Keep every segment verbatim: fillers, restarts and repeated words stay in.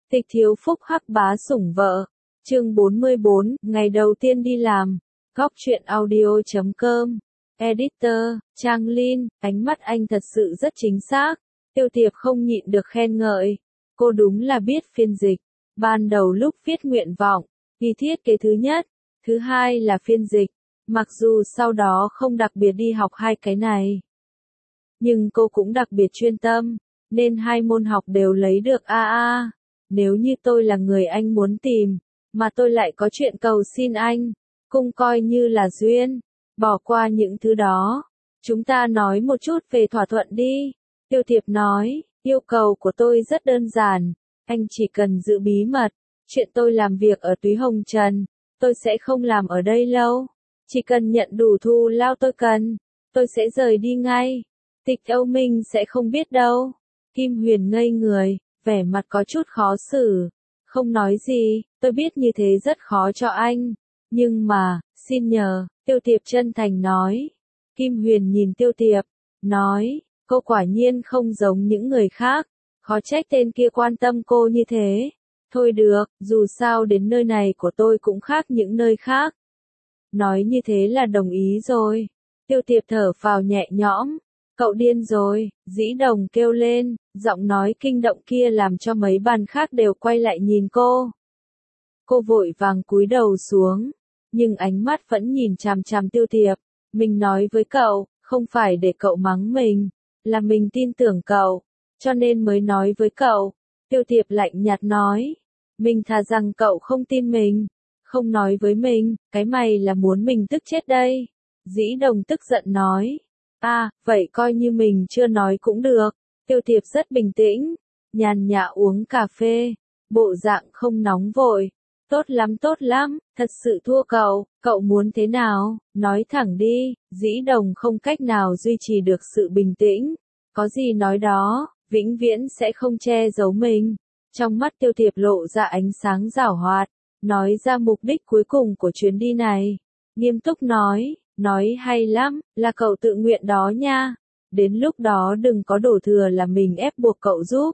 Tịch thiếu phúc hắc bá sủng vợ. Chương bốn mươi bốn, ngày đầu tiên đi làm. Góc truyện audio chấm com. Editor, Trang Linh, ánh mắt anh thật sự rất chính xác. Tiêu Tiệp không nhịn được khen ngợi. Cô đúng là biết phiên dịch. Ban đầu lúc viết nguyện vọng, ghi thiết kế thứ nhất, thứ hai là phiên dịch. Mặc dù sau đó không đặc biệt đi học hai cái này. Nhưng cô cũng đặc biệt chuyên tâm, nên hai môn học đều lấy được A A. Nếu như tôi là người anh muốn tìm, mà tôi lại có chuyện cầu xin anh, cũng coi như là duyên. Bỏ qua những thứ đó. Chúng ta nói một chút về thỏa thuận đi. Tiêu Tiệp nói, yêu cầu của tôi rất đơn giản. Anh chỉ cần giữ bí mật. Chuyện tôi làm việc ở Túy Hồng Trần, tôi sẽ không làm ở đây lâu. Chỉ cần nhận đủ thù lao tôi cần, tôi sẽ rời đi ngay. Tịch Âu Minh sẽ không biết đâu. Kim Huyền ngây người, vẻ mặt có chút khó xử. Không nói gì, tôi biết như thế rất khó cho anh. Nhưng mà, xin nhờ, Tiêu Tiệp chân thành nói. Kim Huyền nhìn Tiêu Tiệp, nói, cô quả nhiên không giống những người khác. Khó trách tên kia quan tâm cô như thế. Thôi được, dù sao đến nơi này của tôi cũng khác những nơi khác. Nói như thế là đồng ý rồi. Tiêu Tiệp thở phào nhẹ nhõm. Cậu điên rồi, Dĩ Đồng kêu lên, giọng nói kinh động kia làm cho mấy bàn khác đều quay lại nhìn cô. Cô vội vàng cúi đầu xuống, nhưng ánh mắt vẫn nhìn chằm chằm Tiêu Tiệp. Mình nói với cậu, không phải để cậu mắng mình, là mình tin tưởng cậu, cho nên mới nói với cậu. Tiêu Tiệp lạnh nhạt nói, mình thà rằng cậu không tin mình, không nói với mình, cái mày là muốn mình tức chết đây. Dĩ Đồng tức giận nói. À, vậy coi như mình chưa nói cũng được. Tiêu Tiệp rất bình tĩnh, nhàn nhã uống cà phê, bộ dạng không nóng vội. Tốt lắm tốt lắm, thật sự thua cậu, cậu muốn thế nào, nói thẳng đi. Dĩ Đồng không cách nào duy trì được sự bình tĩnh. Có gì nói đó, vĩnh viễn sẽ không che giấu mình. Trong mắt Tiêu Tiệp lộ ra ánh sáng giảo hoạt, nói ra mục đích cuối cùng của chuyến đi này. Nghiêm túc nói. Nói hay lắm, là cậu tự nguyện đó nha. Đến lúc đó đừng có đổ thừa là mình ép buộc cậu giúp.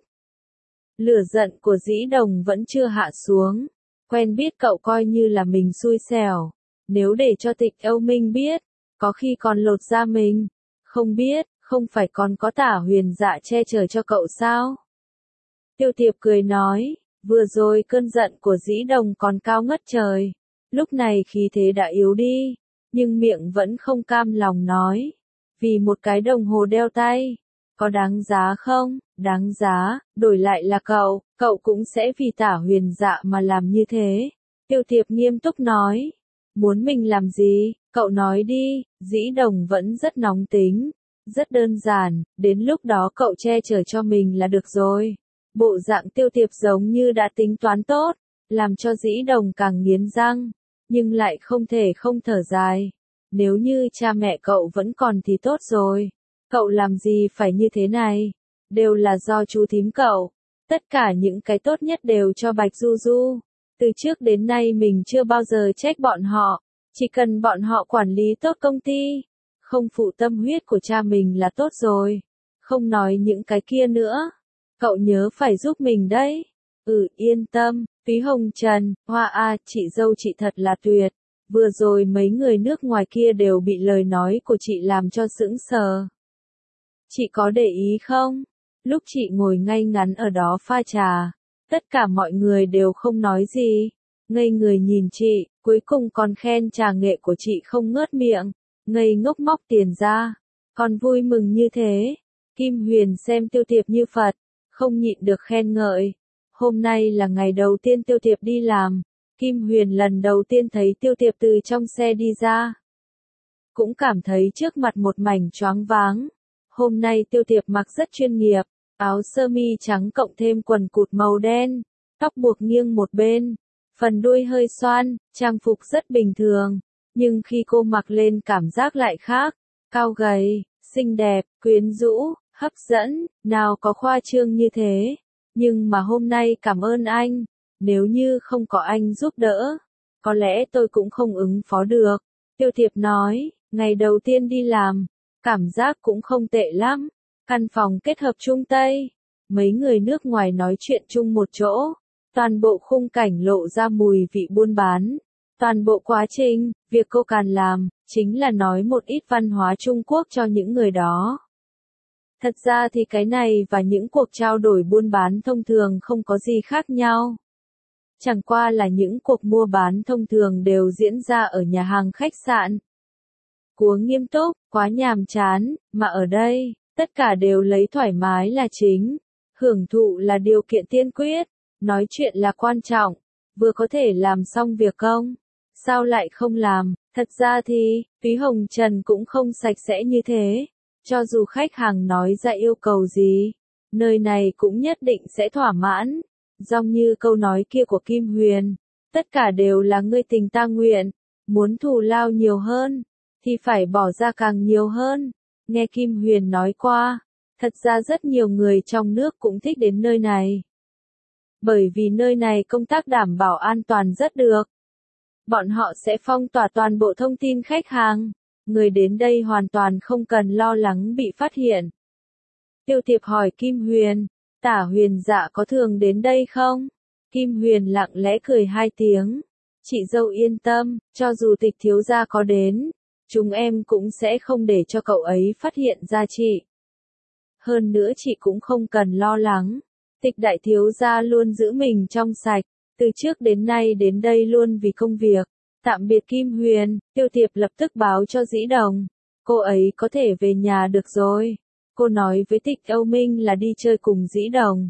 Lửa giận của Dĩ Đồng vẫn chưa hạ xuống. Quen biết cậu coi như là mình xui xẻo. Nếu để cho Tịch Âu Minh biết, có khi còn lột da mình. Không biết, không phải còn có Tả Huyền Dạ che chở cho cậu sao? Tiêu Tiệp cười nói, vừa rồi cơn giận của Dĩ Đồng còn cao ngất trời. Lúc này khí thế đã yếu đi. Nhưng miệng vẫn không cam lòng nói. Vì một cái đồng hồ đeo tay. Có đáng giá không? Đáng giá, đổi lại là cậu, cậu cũng sẽ vì Tả Huyền Dạ mà làm như thế. Tiêu Tiệp nghiêm túc nói. Muốn mình làm gì? Cậu nói đi. Dĩ Đồng vẫn rất nóng tính. Rất đơn giản, đến lúc đó cậu che chở cho mình là được rồi. Bộ dạng Tiêu Tiệp giống như đã tính toán tốt, làm cho Dĩ Đồng càng nghiến răng. Nhưng lại không thể không thở dài. Nếu như cha mẹ cậu vẫn còn thì tốt rồi. Cậu làm gì phải như thế này? Đều là do chú thím cậu. Tất cả những cái tốt nhất đều cho Bạch Du Du. Từ trước đến nay mình chưa bao giờ trách bọn họ. Chỉ cần bọn họ quản lý tốt công ty. Không phụ tâm huyết của cha mình là tốt rồi. Không nói những cái kia nữa. Cậu nhớ phải giúp mình đấy. Ừ, yên tâm. Túy Hồng Trần, Hoa A, chị dâu chị thật là tuyệt. Vừa rồi mấy người nước ngoài kia đều bị lời nói của chị làm cho sững sờ. Chị có để ý không? Lúc chị ngồi ngay ngắn ở đó pha trà, tất cả mọi người đều không nói gì. Ngây người nhìn chị, cuối cùng còn khen trà nghệ của chị không ngớt miệng. Ngây ngốc móc tiền ra. Còn vui mừng như thế. Kim Huyền xem Tiêu Tiệp như Phật, không nhịn được khen ngợi. Hôm nay là ngày đầu tiên Tiêu Tiệp đi làm. Kim Huyền lần đầu tiên thấy Tiêu Tiệp từ trong xe đi ra. Cũng cảm thấy trước mặt một mảnh choáng váng. Hôm nay Tiêu Tiệp mặc rất chuyên nghiệp. Áo sơ mi trắng cộng thêm quần cụt màu đen. Tóc buộc nghiêng một bên. Phần đuôi hơi xoăn, trang phục rất bình thường. Nhưng khi cô mặc lên cảm giác lại khác. Cao gầy, xinh đẹp, quyến rũ, hấp dẫn, nào có khoa trương như thế. Nhưng mà hôm nay cảm ơn anh. Nếu như không có anh giúp đỡ, có lẽ tôi cũng không ứng phó được. Tiêu Tiệp nói, ngày đầu tiên đi làm, cảm giác cũng không tệ lắm. Căn phòng kết hợp Trung Tây, mấy người nước ngoài nói chuyện chung một chỗ. Toàn bộ khung cảnh lộ ra mùi vị buôn bán. Toàn bộ quá trình, việc cô Càn làm, chính là nói một ít văn hóa Trung Quốc cho những người đó. Thật ra thì cái này và những cuộc trao đổi buôn bán thông thường không có gì khác nhau. Chẳng qua là những cuộc mua bán thông thường đều diễn ra ở nhà hàng khách sạn. Quá nghiêm túc, quá nhàm chán, mà ở đây, tất cả đều lấy thoải mái là chính. Hưởng thụ là điều kiện tiên quyết, nói chuyện là quan trọng, vừa có thể làm xong việc công. Sao lại không làm, thật ra thì, phí hồng trần cũng không sạch sẽ như thế. Cho dù khách hàng nói ra yêu cầu gì, nơi này cũng nhất định sẽ thỏa mãn. Giống như câu nói kia của Kim Huyền, tất cả đều là ngươi tình ta nguyện, muốn thù lao nhiều hơn, thì phải bỏ ra càng nhiều hơn. Nghe Kim Huyền nói qua, thật ra rất nhiều người trong nước cũng thích đến nơi này. Bởi vì nơi này công tác đảm bảo an toàn rất được. Bọn họ sẽ phong tỏa toàn bộ thông tin khách hàng. Người đến đây hoàn toàn không cần lo lắng bị phát hiện. Tiêu Thiệp hỏi Kim Huyền, Tả Huyền Dạ có thường đến đây không? Kim Huyền lặng lẽ cười hai tiếng. Chị dâu yên tâm, cho dù Tịch thiếu gia có đến, chúng em cũng sẽ không để cho cậu ấy phát hiện ra chị. Hơn nữa chị cũng không cần lo lắng. Tịch đại thiếu gia luôn giữ mình trong sạch, từ trước đến nay đến đây luôn vì công việc. Tạm biệt Kim Huyền, Tiêu Thiệp lập tức báo cho Dĩ Đồng. Cô ấy có thể về nhà được rồi. Cô nói với Tịch Âu Minh là đi chơi cùng Dĩ Đồng.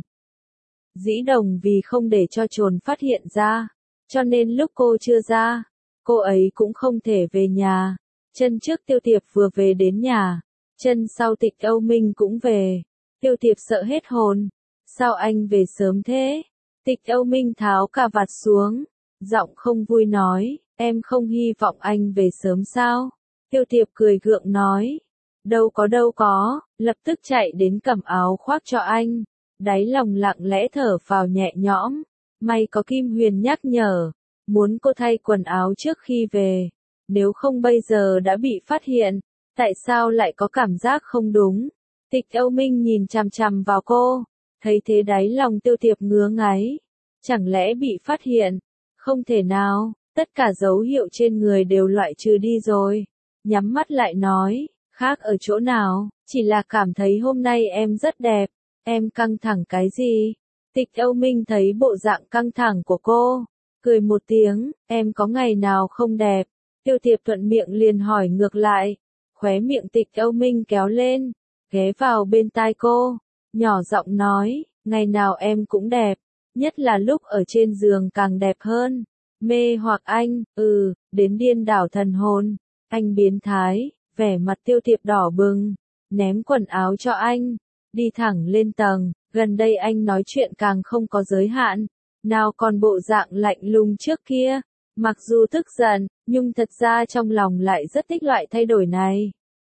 Dĩ Đồng vì không để cho trồn phát hiện ra, cho nên lúc cô chưa ra, cô ấy cũng không thể về nhà. Chân trước Tiêu Thiệp vừa về đến nhà, chân sau Tịch Âu Minh cũng về. Tiêu Thiệp sợ hết hồn. Sao anh về sớm thế? Tịch Âu Minh tháo cà vạt xuống, giọng không vui nói, em không hy vọng anh về sớm sao? Tiêu Thiệp cười gượng nói, đâu có đâu có, lập tức chạy đến cầm áo khoác cho anh. Đáy lòng lặng lẽ thở phào nhẹ nhõm, may có Kim Huyền nhắc nhở, muốn cô thay quần áo trước khi về, nếu không bây giờ đã bị phát hiện. Tại sao lại có cảm giác không đúng? Tịch Âu Minh nhìn chằm chằm vào cô, thấy thế đáy lòng Tiêu Thiệp ngứa ngáy, chẳng lẽ bị phát hiện? Không thể nào, tất cả dấu hiệu trên người đều loại trừ đi rồi. Nhắm mắt lại nói, khác ở chỗ nào, chỉ là cảm thấy hôm nay em rất đẹp. Em căng thẳng cái gì? Tịch Âu Minh thấy bộ dạng căng thẳng của cô, cười một tiếng, em có ngày nào không đẹp? Tiêu Thiệp thuận miệng liền hỏi ngược lại, khóe miệng Tịch Âu Minh kéo lên, ghé vào bên tai cô, nhỏ giọng nói, ngày nào em cũng đẹp, nhất là lúc ở trên giường càng đẹp hơn. Mê hoặc anh, ừ, đến điên đảo thần hồn, anh biến thái, vẻ mặt Tiêu Thiệp đỏ bừng, ném quần áo cho anh, đi thẳng lên tầng. Gần đây anh nói chuyện càng không có giới hạn, nào còn bộ dạng lạnh lùng trước kia. Mặc dù tức giận, nhưng thật ra trong lòng lại rất thích loại thay đổi này.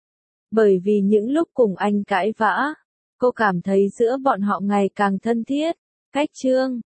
Bởi vì những lúc cùng anh cãi vã, cô cảm thấy giữa bọn họ ngày càng thân thiết. Cách chương